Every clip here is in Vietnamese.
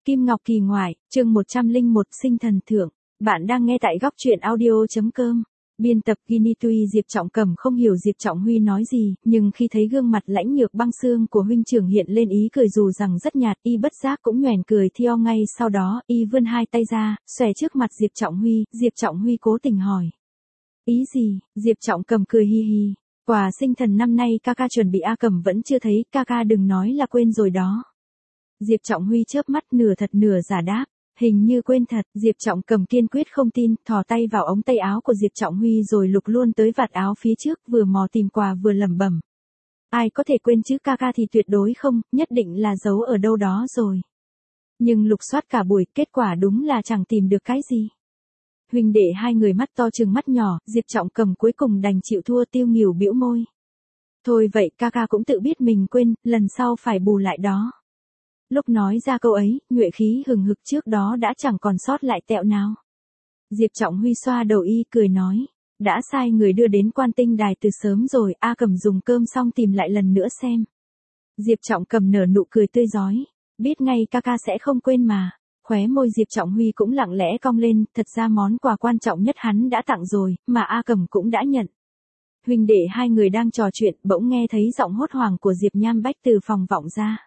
Kim Ngọc Kỳ ngoại, chương 101 sinh thần thượng. Bạn đang nghe tại góc truyện audio.com. Biên tập Gini. Tuy Diệp Trọng Cẩm không hiểu Diệp Trọng Huy nói gì, nhưng khi thấy gương mặt lãnh nhược băng xương của huynh trưởng hiện lên ý cười dù rằng rất nhạt, y bất giác cũng nhoẻn cười theo ngay sau đó, y vươn hai tay ra, xòe trước mặt Diệp Trọng Huy. Diệp Trọng Huy cố tình hỏi. Ý gì? Diệp Trọng Cẩm cười hi hi. Quà sinh thần năm nay ca ca chuẩn bị A Cẩm vẫn chưa thấy, ca ca đừng nói là quên rồi đó. Diệp Trọng Huy chớp mắt nửa thật nửa giả đáp. Hình như quên thật. Diệp Trọng Cẩm kiên quyết không tin, thò tay vào ống tay áo của Diệp Trọng Huy rồi lục luôn tới vạt áo phía trước, vừa mò tìm quà vừa lẩm bẩm. Ai có thể quên chứ, ca ca thì tuyệt đối không, nhất định là giấu ở đâu đó rồi. Nhưng lục soát cả buổi, kết quả đúng là chẳng tìm được cái gì. Huynh đệ hai người mắt to trừng mắt nhỏ, Diệp Trọng Cẩm cuối cùng đành chịu thua, tiêu nghỉu bĩu môi. Thôi vậy, ca ca cũng tự biết mình quên, lần sau phải bù lại đó. Lúc nói ra câu ấy, nhuệ khí hừng hực trước đó đã chẳng còn sót lại tẹo nào. Diệp Trọng Huy xoa đầu y cười nói. Đã sai người đưa đến Quan Tinh Đài từ sớm rồi, A Cẩm dùng cơm xong tìm lại lần nữa xem. Diệp Trọng Cẩm nở nụ cười tươi rói. Biết ngay ca ca sẽ không quên mà. Khóe môi Diệp Trọng Huy cũng lặng lẽ cong lên, thật ra món quà quan trọng nhất hắn đã tặng rồi, mà A Cẩm cũng đã nhận. Huynh đệ hai người đang trò chuyện, bỗng nghe thấy giọng hốt hoảng của Diệp Nham Bách từ phòng vọng ra.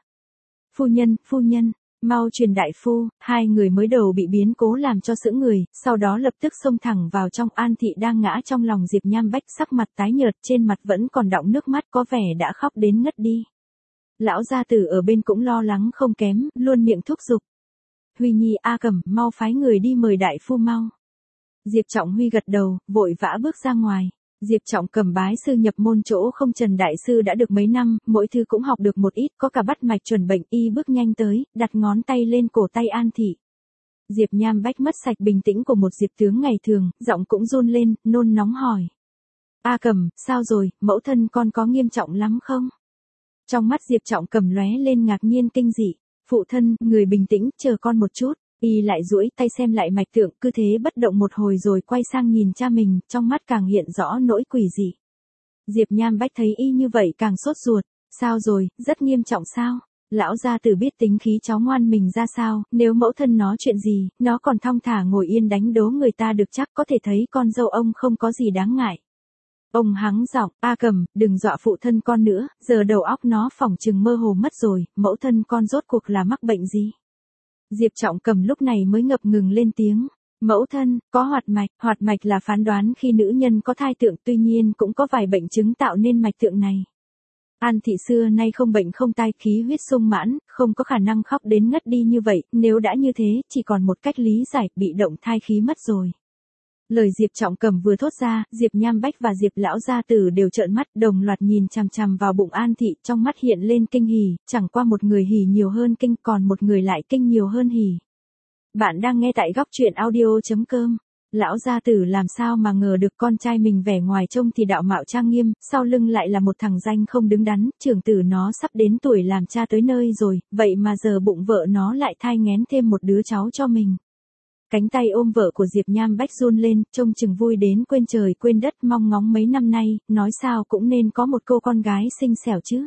Phu nhân, mau truyền đại phu. Hai người mới đầu bị biến cố làm cho sững người, sau đó lập tức xông thẳng vào trong. An Thị đang ngã trong lòng Diệp Nham Bách, sắc mặt tái nhợt, trên mặt vẫn còn đọng nước mắt, có vẻ đã khóc đến ngất đi. Lão gia tử ở bên cũng lo lắng không kém, luôn miệng thúc giục. Huy nhi, A Cẩm, mau phái người đi mời đại phu mau. Diệp Trọng Huy gật đầu, vội vã bước ra ngoài. Diệp Trọng Cẩm bái sư nhập môn chỗ không Trần đại sư đã được mấy năm, mỗi thứ cũng học được một ít, có cả bắt mạch chuẩn bệnh. Y bước nhanh tới, đặt ngón tay lên cổ tay An Thị. Diệp Nham Bách mất sạch bình tĩnh của một Diệp tướng ngày thường, giọng cũng run lên, nôn nóng hỏi. A Cẩm, sao rồi, mẫu thân con có nghiêm trọng lắm không? Trong mắt Diệp Trọng Cẩm lóe lên ngạc nhiên kinh dị. Phụ thân, người bình tĩnh, chờ con một chút. Y lại duỗi tay xem lại mạch tượng, cứ thế bất động một hồi rồi quay sang nhìn cha mình, trong mắt càng hiện rõ nỗi quỷ dị. Diệp Nham Bách thấy y như vậy càng sốt ruột. Sao rồi, rất nghiêm trọng sao? Lão gia tử biết tính khí cháu ngoan mình ra sao, nếu mẫu thân nó chuyện gì, nó còn thong thả ngồi yên đánh đố người ta được chắc, có thể thấy con dâu ông không có gì đáng ngại. Ông hắng giọng, A Cẩm, đừng dọa phụ thân con nữa, giờ đầu óc nó phỏng chừng mơ hồ mất rồi, mẫu thân con rốt cuộc là mắc bệnh gì? Diệp Trọng Cẩm lúc này mới ngập ngừng lên tiếng. Mẫu thân, có hoạt mạch là phán đoán khi nữ nhân có thai tượng, tuy nhiên cũng có vài bệnh chứng tạo nên mạch tượng này. An Thị xưa nay không bệnh không tai, khí huyết sung mãn, không có khả năng khóc đến ngất đi như vậy, nếu đã như thế, chỉ còn một cách lý giải, bị động thai khí mất rồi. Lời Diệp Trọng Cẩm vừa thốt ra, Diệp Nham Bách và Diệp lão gia tử đều trợn mắt, đồng loạt nhìn chằm chằm vào bụng An Thị, trong mắt hiện lên kinh hỉ, chẳng qua một người hỉ nhiều hơn kinh, còn một người lại kinh nhiều hơn hỉ. Bạn đang nghe tại góc truyện audio.com. Lão gia tử làm sao mà ngờ được con trai mình vẻ ngoài trông thì đạo mạo trang nghiêm, sau lưng lại là một thằng danh không đứng đắn, trưởng tử nó sắp đến tuổi làm cha tới nơi rồi, vậy mà giờ bụng vợ nó lại thai nghén thêm một đứa cháu cho mình. Cánh tay ôm vợ của Diệp Nham Bách run lên, trông chừng vui đến quên trời quên đất, mong ngóng mấy năm nay, nói sao cũng nên có một cô con gái xinh xẻo chứ.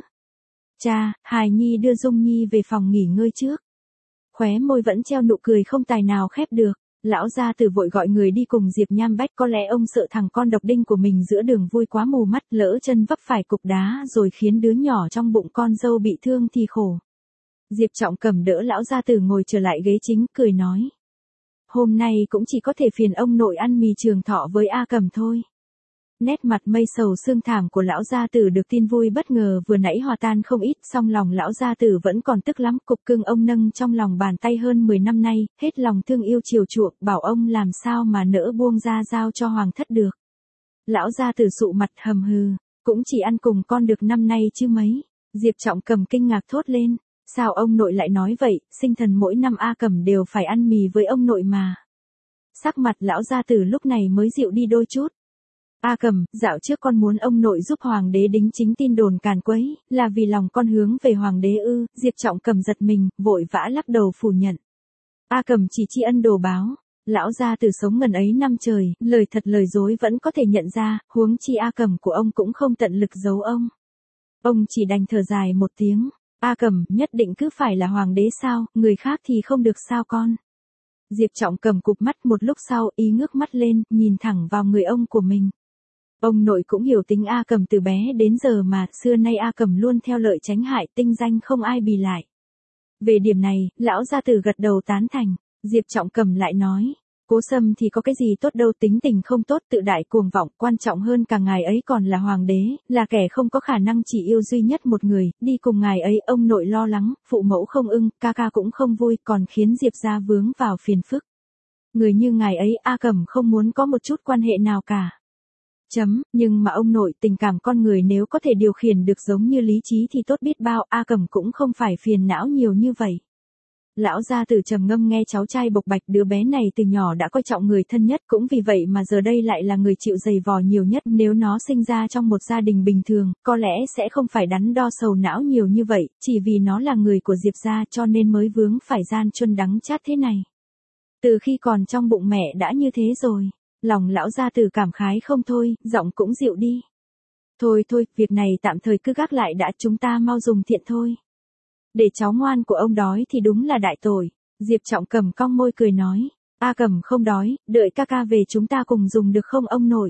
Cha, hài nhi đưa Dung Nhi về phòng nghỉ ngơi trước. Khóe môi vẫn treo nụ cười không tài nào khép được. Lão gia tử vội gọi người đi cùng Diệp Nham Bách, có lẽ ông sợ thằng con độc đinh của mình giữa đường vui quá mù mắt, lỡ chân vấp phải cục đá rồi khiến đứa nhỏ trong bụng con dâu bị thương thì khổ. Diệp Trọng Cẩm đỡ lão gia tử ngồi trở lại ghế chính, cười nói. Hôm nay cũng chỉ có thể phiền ông nội ăn mì trường thọ với A Cẩm thôi. Nét mặt mây sầu sương thảm của lão gia tử được tin vui bất ngờ vừa nãy hòa tan không ít, song lòng lão gia tử vẫn còn tức lắm, cục cưng ông nâng trong lòng bàn tay hơn 10 năm nay, hết lòng thương yêu chiều chuộng, bảo ông làm sao mà nỡ buông ra giao cho hoàng thất được. Lão gia tử sụ mặt hầm hừ, cũng chỉ ăn cùng con được năm nay chứ mấy. Diệp Trọng Cẩm kinh ngạc thốt lên, sao ông nội lại nói vậy, sinh thần mỗi năm A Cẩm đều phải ăn mì với ông nội mà. Sắc mặt lão gia tử lúc này mới dịu đi đôi chút. A Cẩm, dạo trước con muốn ông nội giúp hoàng đế đính chính tin đồn càn quấy, là vì lòng con hướng về hoàng đế ư? Diệp Trọng Cẩm giật mình, vội vã lắc đầu phủ nhận. A Cẩm chỉ tri ân đồ báo. Lão gia tử sống ngần ấy năm trời, lời thật lời dối vẫn có thể nhận ra, huống chi A Cẩm của ông cũng không tận lực giấu ông. Ông chỉ đành thở dài một tiếng. A Cẩm, nhất định cứ phải là hoàng đế sao, người khác thì không được sao con. Diệp Trọng Cầm cụp mắt một lúc sau, ý ngước mắt lên, nhìn thẳng vào người ông của mình. Ông nội cũng hiểu tính A Cẩm từ bé đến giờ mà, xưa nay A Cẩm luôn theo lợi tránh hại, tinh danh không ai bì lại. Về điểm này, lão gia tử gật đầu tán thành. Diệp Trọng Cầm lại nói, Cố Sâm thì có cái gì tốt đâu, tính tình không tốt, tự đại cuồng vọng, quan trọng hơn cả ngài ấy còn là hoàng đế, là kẻ không có khả năng chỉ yêu duy nhất một người, đi cùng ngài ấy ông nội lo lắng, phụ mẫu không ưng, ca ca cũng không vui, còn khiến Diệp gia vướng vào phiền phức. Người như ngài ấy A Cẩm không muốn có một chút quan hệ nào cả. Nhưng mà ông nội, tình cảm con người nếu có thể điều khiển được giống như lý trí thì tốt biết bao, A Cẩm cũng không phải phiền não nhiều như vậy. Lão gia tử trầm ngâm nghe cháu trai bộc bạch, đứa bé này từ nhỏ đã coi trọng người thân nhất, cũng vì vậy mà giờ đây lại là người chịu giày vò nhiều nhất. Nếu nó sinh ra trong một gia đình bình thường, có lẽ sẽ không phải đắn đo sầu não nhiều như vậy, chỉ vì nó là người của Diệp gia cho nên mới vướng phải gian truân đắng chát thế này. Từ khi còn trong bụng mẹ đã như thế rồi. Lòng lão gia tử cảm khái không thôi, giọng cũng dịu đi. Thôi, việc này tạm thời cứ gác lại đã, chúng ta mau dùng thiện thôi. Để cháu ngoan của ông đói thì đúng là đại tội. Diệp Trọng Cầm cong môi cười nói, A Cẩm không đói, đợi ca ca về chúng ta cùng dùng được không ông nội?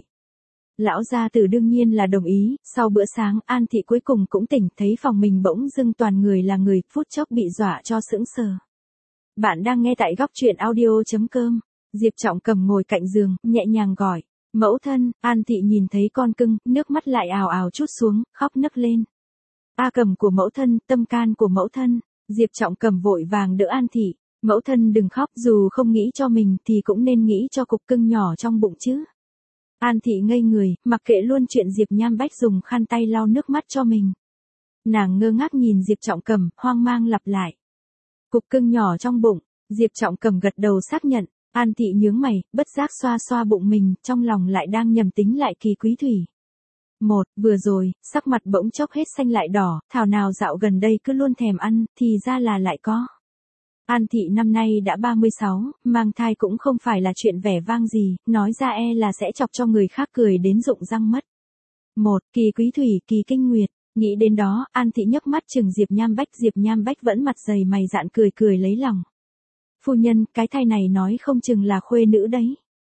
Lão gia tử đương nhiên là đồng ý, sau bữa sáng An Thị cuối cùng cũng tỉnh, thấy phòng mình bỗng dưng toàn người là người, phút chốc bị dọa cho sững sờ. Bạn đang nghe tại góc truyện audio.com. Diệp Trọng Cầm ngồi cạnh giường, nhẹ nhàng gọi, mẫu thân. An Thị nhìn thấy con cưng, nước mắt lại ào ào trút xuống, khóc nấc lên. A Cẩm của mẫu thân, tâm can của mẫu thân. Diệp Trọng Cầm vội vàng đỡ An Thị, mẫu thân đừng khóc, dù không nghĩ cho mình thì cũng nên nghĩ cho cục cưng nhỏ trong bụng chứ. An Thị ngây người, mặc kệ luôn chuyện Diệp Nham Bách dùng khăn tay lau nước mắt cho mình. Nàng ngơ ngác nhìn Diệp Trọng Cầm, hoang mang lặp lại. Cục cưng nhỏ trong bụng. Diệp Trọng Cầm gật đầu xác nhận. An Thị nhướng mày, bất giác xoa xoa bụng mình, trong lòng lại đang nhầm tính lại Kỳ Quý Thủy. Vừa rồi, sắc mặt bỗng chốc hết xanh lại đỏ, thảo nào dạo gần đây cứ luôn thèm ăn, thì ra là lại có. An Thị năm nay đã 36, mang thai cũng không phải là chuyện vẻ vang gì, nói ra là sẽ chọc cho người khác cười đến rụng răng mất. Kỳ Quý Thủy, Kỳ Kinh Nguyệt, nghĩ đến đó, An Thị nhấc mắt chừng Diệp Nham Bách vẫn mặt dày mày dạn cười lấy lòng. Phu nhân, cái thai này nói không chừng là khuê nữ đấy.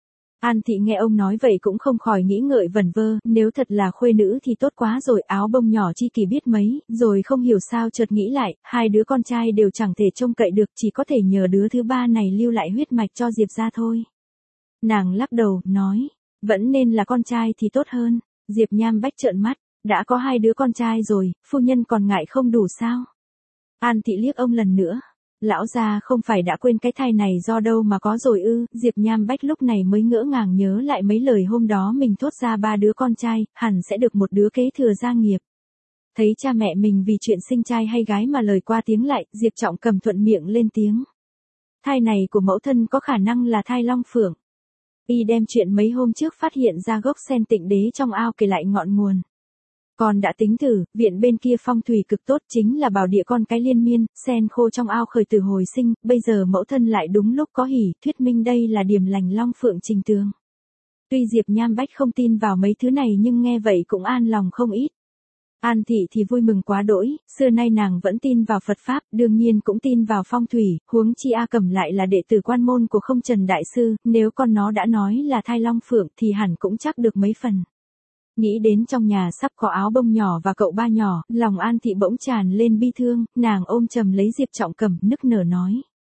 An Thị nghe ông nói vậy cũng không khỏi nghĩ ngợi vẩn vơ, nếu thật là khuê nữ thì tốt quá rồi, áo bông nhỏ chi kỳ biết mấy, rồi không hiểu sao chợt nghĩ lại, hai đứa con trai đều chẳng thể trông cậy được, chỉ có thể nhờ đứa thứ ba này lưu lại huyết mạch cho Diệp gia thôi. Nàng lắc đầu, nói, vẫn nên là con trai thì tốt hơn. Diệp Nham Bách trợn mắt, đã có hai đứa con trai rồi, phu nhân còn ngại không đủ sao? An Thị liếc ông lần nữa. Lão gia không phải đã quên cái thai này do đâu mà có rồi ư? Diệp Nham Bách lúc này mới ngỡ ngàng nhớ lại mấy lời hôm đó mình thốt ra 3 đứa con trai, hẳn sẽ được một đứa kế thừa gia nghiệp. Thấy cha mẹ mình vì chuyện sinh trai hay gái mà lời qua tiếng lại, Diệp Trọng Cầm thuận miệng lên tiếng. Thai này của mẫu thân có khả năng là thai long phượng. Y đem chuyện mấy hôm trước phát hiện ra gốc sen Tịnh Đế trong ao kể lại ngọn nguồn. Con đã tính thử, viện bên kia phong thủy cực tốt, chính là bảo địa con cái liên miên, sen khô trong ao khởi tử hồi sinh, bây giờ mẫu thân lại đúng lúc có hỉ, thuyết minh đây là điểm lành long phượng trình tường. Tuy Diệp Nham Bách không tin vào mấy thứ này nhưng nghe vậy cũng an lòng không ít. An Thị thì vui mừng quá đỗi, xưa nay nàng vẫn tin vào Phật Pháp, đương nhiên cũng tin vào phong thủy, huống chi A Cẩm lại là đệ tử quan môn của Không Trần Đại Sư, nếu con nó đã nói là thai long phượng thì hẳn cũng chắc được mấy phần. Nghĩ đến trong nhà sắp có áo bông nhỏ và cậu ba nhỏ, lòng An Thị bỗng tràn lên bi thương, nàng ôm chầm lấy Diệp Trọng Cầm, nức nở nói.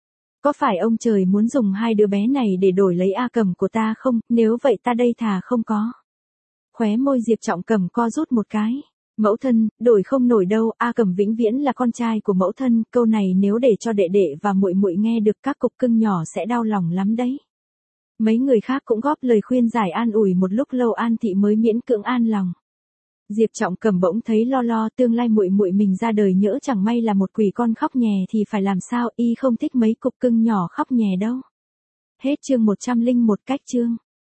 Có phải ông trời muốn dùng hai đứa bé này để đổi lấy A Cẩm của ta không, nếu vậy ta đây thà không có. Khóe môi Diệp Trọng Cầm co rút một cái. Mẫu thân, đổi không nổi đâu, A Cẩm vĩnh viễn là con trai của mẫu thân, câu này nếu để cho đệ đệ và muội muội nghe được các cục cưng nhỏ sẽ đau lòng lắm đấy. Mấy người khác cũng góp lời khuyên giải an ủi một lúc lâu An Thị mới miễn cưỡng an lòng. Diệp Trọng Cầm bỗng thấy lo, tương lai muội muội mình ra đời nhỡ chẳng may là một quỷ con khóc nhè thì phải làm sao, y không thích mấy cục cưng nhỏ khóc nhè đâu. Hết chương 101 cách chương.